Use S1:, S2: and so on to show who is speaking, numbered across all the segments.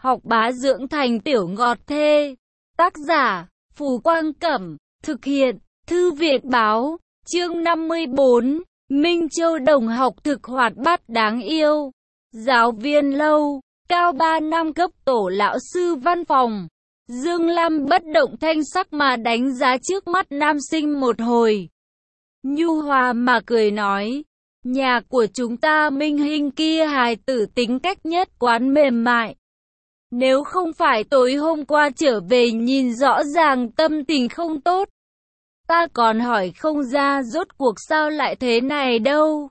S1: học bá dưỡng thành tiểu ngọt thê. Tác giả, Phù Quang Cẩm. Thực hiện, Thư viện Báo. Chương 54. Minh Châu đồng học thực hoạt bát đáng yêu. Giáo viên lâu, cao 3 năm cấp tổ lão sư văn phòng. Dương Lam bất động thanh sắc mà đánh giá trước mắt nam sinh một hồi. Nhu hòa mà cười nói, nhà của chúng ta Minh Hinh kia hài tử tính cách nhất quán mềm mại. Nếu không phải tối hôm qua trở về nhìn rõ ràng tâm tình không tốt, ta còn hỏi không ra rốt cuộc sao lại thế này đâu.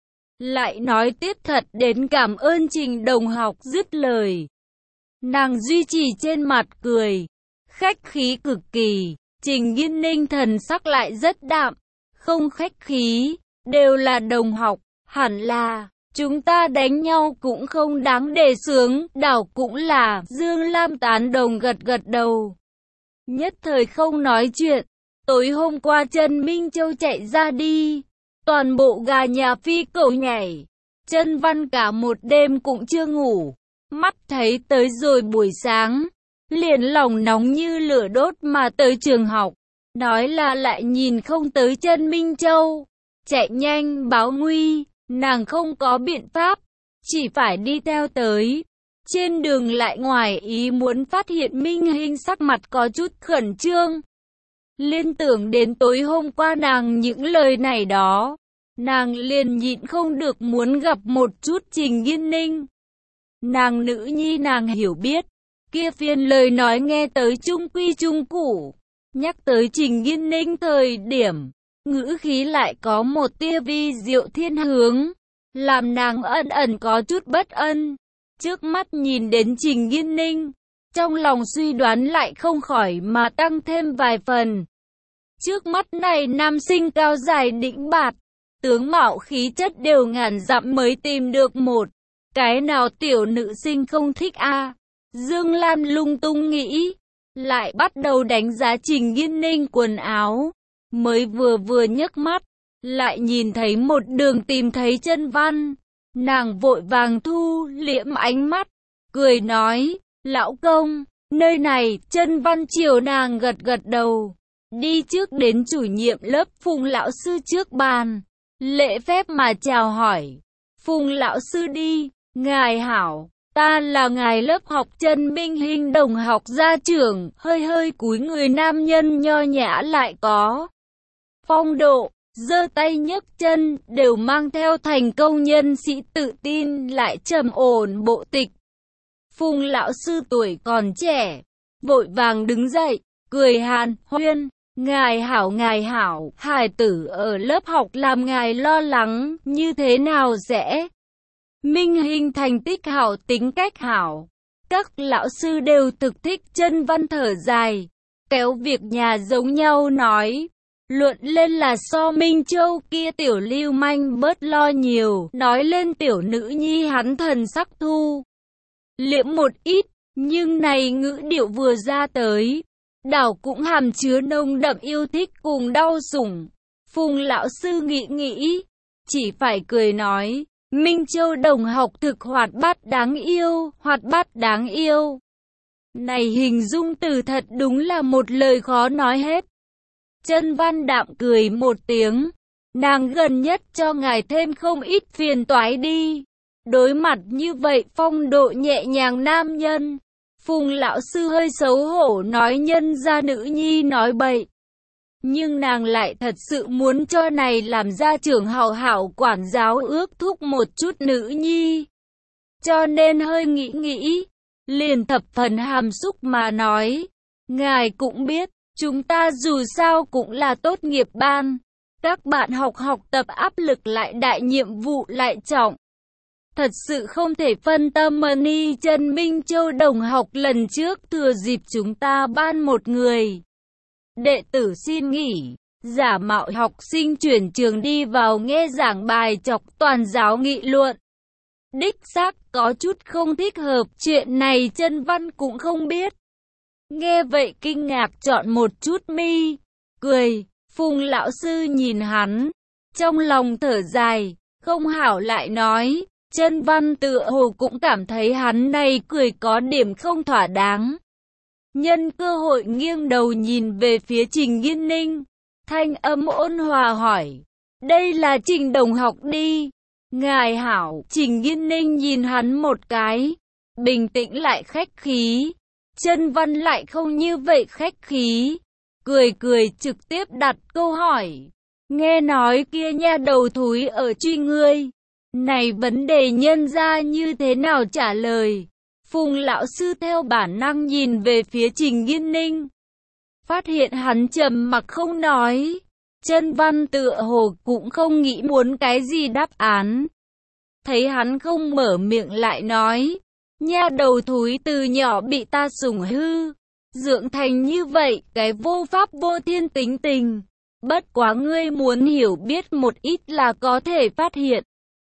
S1: Lại nói tiếp thật đến cảm ơn Trình đồng học. Dứt lời, nàng duy trì trên mặt cười, khách khí cực kỳ. Trình Nghiên Ninh thần sắc lại rất đạm, không khách khí, đều là đồng học, hẳn là chúng ta đánh nhau cũng không đáng đề xướng, đảo cũng là. Dương Lam tán đồng gật gật đầu, nhất thời không nói chuyện. Tối hôm qua Trần Minh Châu chạy ra đi, toàn bộ gà nhà phi cầu nhảy. Trần Văn cả một đêm cũng chưa ngủ, mắt thấy tới rồi buổi sáng, liền lòng nóng như lửa đốt mà tới trường học, nói là lại nhìn không tới Trần Minh Châu, chạy nhanh báo nguy. Nàng không có biện pháp, chỉ phải đi theo tới. Trên đường lại ngoài ý muốn phát hiện Minh Hinh sắc mặt có chút khẩn trương. Liên tưởng đến tối hôm qua nàng những lời này đó, nàng liền nhịn không được muốn gặp một chút Trình Nghiên Ninh. Nàng nữ nhi nàng hiểu biết, kia phiên lời nói nghe tới trung quy trung củ, nhắc tới Trình Nghiên Ninh thời điểm, ngữ khí lại có một tia vi diệu thiên hướng, làm nàng ẩn ẩn có chút bất an. Trước mắt nhìn đến Trình Nghiên Ninh, trong lòng suy đoán lại không khỏi mà tăng thêm vài phần. Trước mắt này nam sinh cao dài đĩnh bạt, tướng mạo khí chất đều ngàn dặm mới tìm được một. Cái nào tiểu nữ sinh không thích a? Dương Lam lung tung nghĩ, lại bắt đầu đánh giá Trình Nghiên Ninh quần áo. Mới vừa nhấc mắt, lại nhìn thấy một đường tìm thấy Trần Văn. Nàng vội vàng thu liễm ánh mắt, cười nói, lão công, nơi này. Trần Văn chiều nàng gật gật đầu, đi trước đến chủ nhiệm lớp Phùng lão sư trước bàn, lễ phép mà chào hỏi. Phùng lão sư đi, ngài hảo, ta là ngài lớp học Trần Minh Hinh đồng học gia trưởng. Hơi cúi người nam nhân nho nhã lại có phong độ, giơ tay nhấc chân đều mang theo thành công nhân sĩ tự tin lại trầm ổn bộ tịch. Phùng lão sư tuổi còn trẻ, vội vàng đứng dậy, cười hàn huyên, ngài hảo, hài tử ở lớp học làm ngài lo lắng, như thế nào sẽ? Minh Hinh thành tích hảo, tính cách hảo, các lão sư đều thực thích. Trần Văn thở dài, kéo việc nhà giống nhau nói, luận lên là so Minh Châu kia tiểu lưu manh bớt lo nhiều. Nói lên tiểu nữ nhi hắn thần sắc thu liễm một ít, nhưng này ngữ điệu vừa ra tới, đảo cũng hàm chứa nồng đậm yêu thích cùng đau sủng. Phùng lão sư nghĩ, chỉ phải cười nói, Minh Châu đồng học thực hoạt bát đáng yêu. Này hình dung từ thật đúng là một lời khó nói hết. Trần Văn đạm cười một tiếng, nàng gần nhất cho ngài thêm không ít phiền toái đi. Đối mặt như vậy phong độ nhẹ nhàng nam nhân, Phùng lão sư hơi xấu hổ nói nhân gia nữ nhi nói bậy. Nhưng nàng lại thật sự muốn cho này làm gia trưởng hảo hảo quản giáo ước thúc một chút nữ nhi. Cho nên hơi nghĩ, liền thập phần hàm xúc mà nói, ngài cũng biết, chúng ta dù sao cũng là tốt nghiệp ban, các bạn học tập áp lực lại đại, nhiệm vụ lại trọng. Thật sự không thể phân tâm ni. Trần Minh Châu đồng học lần trước thừa dịp chúng ta ban một người đệ tử xin nghỉ, giả mạo học sinh chuyển trường đi vào nghe giảng bài chọc toàn giáo nghị luận. Đích xác có chút không thích hợp, chuyện này Trần Văn cũng không biết. Nghe vậy kinh ngạc chọn một chút mi, cười. Phùng lão sư nhìn hắn, trong lòng thở dài, không hảo lại nói, Chân Văn tựa hồ cũng cảm thấy hắn này cười có điểm không thỏa đáng. Nhân cơ hội nghiêng đầu nhìn về phía Trình Nghiên Ninh. Thanh âm ôn hòa hỏi. Đây là Trình đồng học đi. Ngài hảo. Trình Nghiên Ninh nhìn hắn một cái. Bình tĩnh lại khách khí. Chân Văn lại không như vậy khách khí. Cười cười trực tiếp đặt câu hỏi. Nghe nói kia nha đầu thúi ở truy ngươi. Này vấn đề nhân ra như thế nào trả lời? Phùng lão sư theo bản năng nhìn về phía Trình Nghiên Ninh. Phát hiện hắn trầm mặc không nói. Chân Văn tựa hồ cũng không nghĩ muốn cái gì đáp án. Thấy hắn không mở miệng lại nói. Nha đầu thúi từ nhỏ bị ta sủng hư. Dưỡng thành như vậy, cái vô pháp vô thiên tính tình. Bất quá ngươi muốn hiểu biết một ít là có thể phát hiện.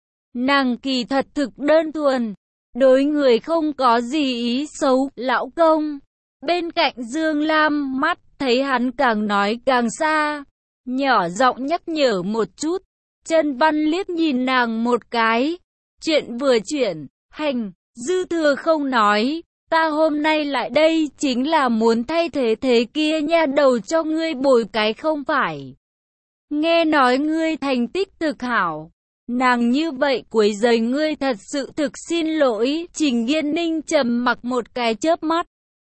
S1: Nàng kỳ thật thực đơn thuần. Đối người không có gì ý xấu, lão công. Bên cạnh Dương Lam mắt thấy hắn càng nói càng xa. Nhỏ giọng nhắc nhở một chút. Chân Văn liếc nhìn nàng một cái. Chuyện vừa chuyển, hành, dư thừa không nói. Ta hôm nay lại đây chính là muốn thay thế thế kia nha đầu cho ngươi bồi cái không phải. Nghe nói ngươi thành tích thực hảo. Nàng như vậy quấy rầy ngươi thật sự thực xin lỗi. Trình Nghiên Ninh trầm mặc một cái chớp mắt.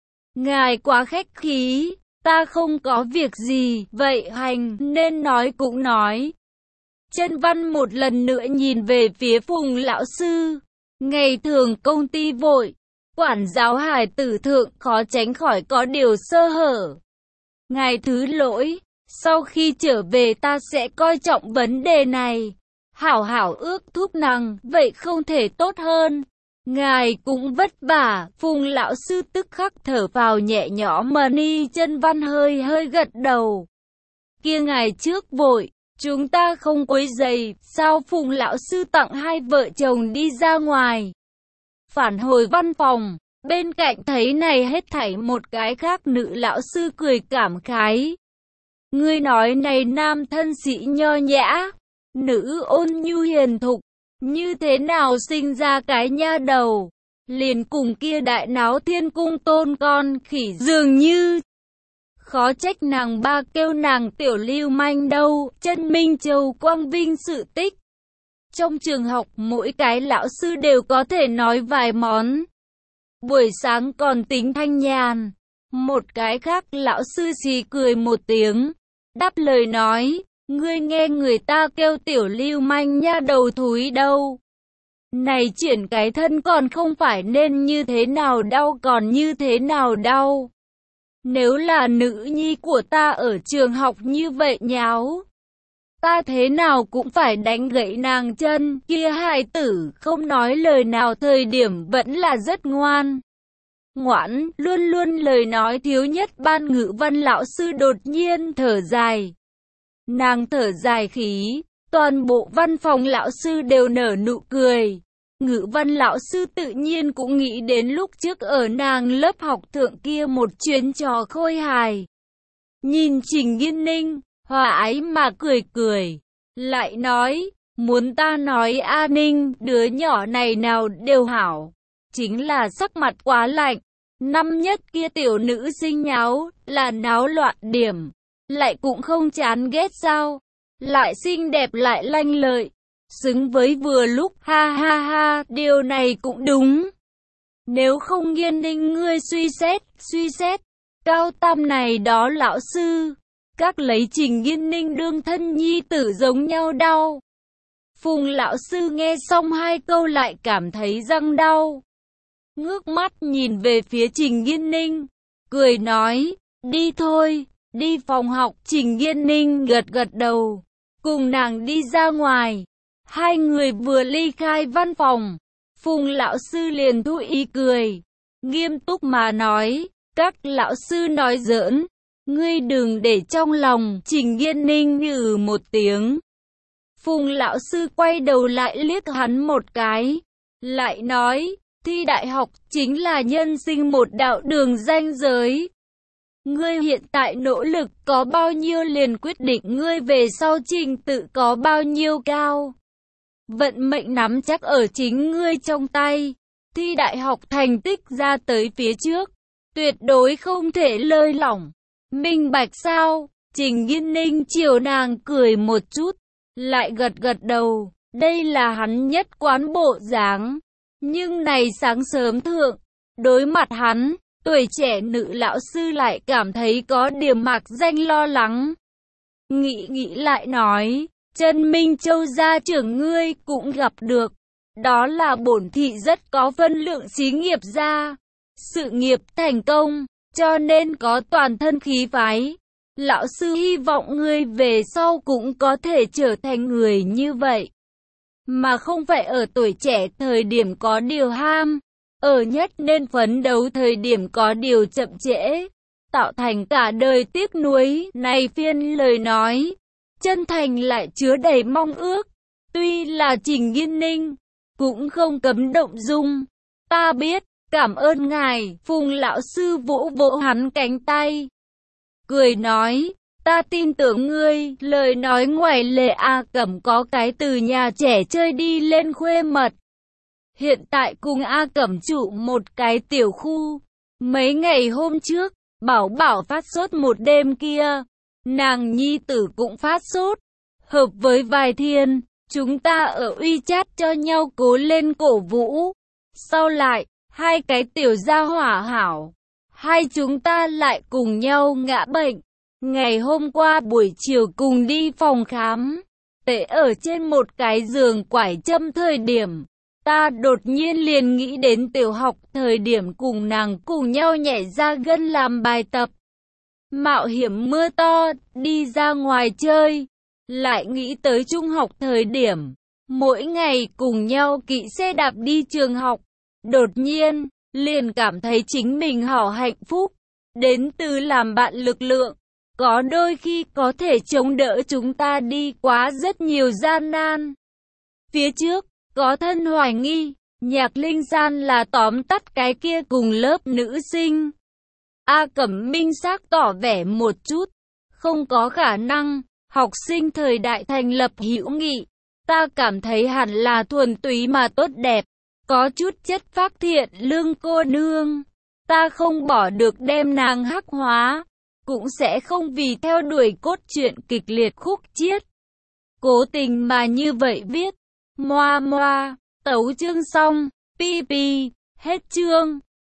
S1: Ngài quá khách khí. Ta không có việc gì. Vậy hành nên nói cũng nói. Chân Văn một lần nữa nhìn về phía Phùng lão sư. Ngày thường công ty vội. Quản giáo hài tử thượng khó tránh khỏi có điều sơ hở. Ngài thứ lỗi. Sau khi trở về ta sẽ coi trọng vấn đề này. Hảo hảo ước thúc nàng, vậy không thể tốt hơn. Ngài cũng vất vả. Phùng lão sư tức khắc thở vào nhẹ nhõm mà ni. Chân Văn hơi hơi gật đầu. Kia ngài trước vội, chúng ta không quấy rầy. Sao? Phùng lão sư tặng hai vợ chồng đi ra ngoài. Phản hồi văn phòng, bên cạnh thấy này hết thảy một cái khác nữ lão sư cười cảm khái. Ngươi nói này nam thân sĩ nho nhã, nữ ôn nhu hiền thục, như thế nào sinh ra cái nha đầu, liền cùng kia đại náo thiên cung tôn con khỉ dường như. Khó trách nàng ba kêu nàng tiểu lưu manh đâu. Chân Minh Châu quang vinh sự tích. Trong trường học mỗi cái lão sư đều có thể nói vài món. Buổi sáng còn tính thanh nhàn. Một cái khác lão sư xì cười một tiếng. Đáp lời nói. Ngươi nghe người ta kêu tiểu lưu manh nha đầu thúi đâu. Này chuyển cái thân còn không phải nên như thế nào đau còn như thế nào đau. Nếu là nữ nhi của ta ở trường học như vậy nháo. Ta thế nào cũng phải đánh gãy nàng chân. Kia hài tử không nói lời nào thời điểm vẫn là rất ngoan. Ngoãn, luôn luôn lời nói thiếu nhất. Ban ngữ văn lão sư đột nhiên thở dài. Nàng thở dài khí, toàn bộ văn phòng lão sư đều nở nụ cười. Ngữ văn lão sư tự nhiên cũng nghĩ đến lúc trước ở nàng lớp học thượng kia một chuyến trò khôi hài. Nhìn Trình Nghiên Ninh, hòa ái mà cười cười, lại nói, muốn ta nói A Ninh, đứa nhỏ này nào đều hảo, chính là sắc mặt quá lạnh. Năm nhất kia tiểu nữ sinh nháo, là náo loạn điểm, lại cũng không chán ghét sao, lại xinh đẹp lại lanh lợi, xứng với vừa lúc, ha ha ha, điều này cũng đúng. Nếu không Nghiên Ninh ngươi suy xét, cao tam này đó lão sư, các lấy Trình Nghiên Ninh đương thân nhi tử giống nhau đau. Phùng lão sư nghe xong hai câu lại cảm thấy răng đau. Ngước mắt nhìn về phía Trình Nghiên Ninh, cười nói, đi thôi, đi phòng học. Trình Nghiên Ninh gật gật đầu, cùng nàng đi ra ngoài. Hai người vừa ly khai văn phòng, Phùng lão sư liền thu ý cười, nghiêm túc mà nói, các lão sư nói giỡn, ngươi đừng để trong lòng. Trình Nghiên Ninh nhừ một tiếng. Phùng lão sư quay đầu lại liếc hắn một cái, lại nói, thi đại học chính là nhân sinh một đạo đường ranh giới. Ngươi hiện tại nỗ lực có bao nhiêu liền quyết định ngươi về sau trình tự có bao nhiêu cao. Vận mệnh nắm chắc ở chính ngươi trong tay. Thi đại học thành tích ra tới phía trước, tuyệt đối không thể lơi lỏng. Minh bạch sao? Trình Nghiên Ninh chiều nàng cười một chút, lại gật gật đầu. Đây là hắn nhất quán bộ dáng. Nhưng này sáng sớm thượng, đối mặt hắn, tuổi trẻ nữ lão sư lại cảm thấy có điểm mạc danh lo lắng. Nghĩ lại nói, Trần Minh Châu gia trưởng ngươi cũng gặp được. Đó là bổn thị rất có phân lượng xí nghiệp gia. Sự nghiệp thành công, cho nên có toàn thân khí phái. Lão sư hy vọng ngươi về sau cũng có thể trở thành người như vậy. Mà không phải ở tuổi trẻ thời điểm có điều ham, ở nhất nên phấn đấu thời điểm có điều chậm trễ, tạo thành cả đời tiếc nuối. Này phiên lời nói, chân thành lại chứa đầy mong ước. Tuy là Trình Nghiên Ninh, cũng không cấm động dung. Ta biết, cảm ơn ngài. Phùng lão sư vỗ vỗ hắn cánh tay, cười nói, ta tin tưởng ngươi. Lời nói ngoài lề A Cẩm có cái từ nhà trẻ chơi đi lên khuê mật. Hiện tại cùng A Cẩm trụ một cái tiểu khu. Mấy ngày hôm trước, Bảo Bảo phát sốt một đêm kia, nàng nhi tử cũng phát sốt. Hợp với vài thiên, chúng ta ở WeChat cho nhau cố lên cổ vũ. Sau lại, hai cái tiểu gia hỏa hảo, hai chúng ta lại cùng nhau ngã bệnh. Ngày hôm qua buổi chiều cùng đi phòng khám, tệ ở trên một cái giường quải châm thời điểm, ta đột nhiên liền nghĩ đến tiểu học thời điểm cùng nàng cùng nhau nhảy ra gân làm bài tập. Mạo hiểm mưa to, đi ra ngoài chơi. Lại nghĩ tới trung học thời điểm, mỗi ngày cùng nhau kỵ xe đạp đi trường học. Đột nhiên, liền cảm thấy chính mình hảo hạnh phúc. Đến từ làm bạn lực lượng, có đôi khi có thể chống đỡ chúng ta đi quá rất nhiều gian nan. Phía trước, có thân hoài nghi, Nhạc Linh San là tóm tắt cái kia cùng lớp nữ sinh. A Cẩm minh xác tỏ vẻ một chút, không có khả năng. Học sinh thời đại thành lập hữu nghị, ta cảm thấy hẳn là thuần túy mà tốt đẹp, có chút chất phác thiện lương cô nương. Ta không bỏ được đem nàng hắc hóa, cũng sẽ không vì theo đuổi cốt truyện kịch liệt khúc chiết, cố tình mà như vậy viết. Moa moa, tấu chương xong, pi pi, hết chương.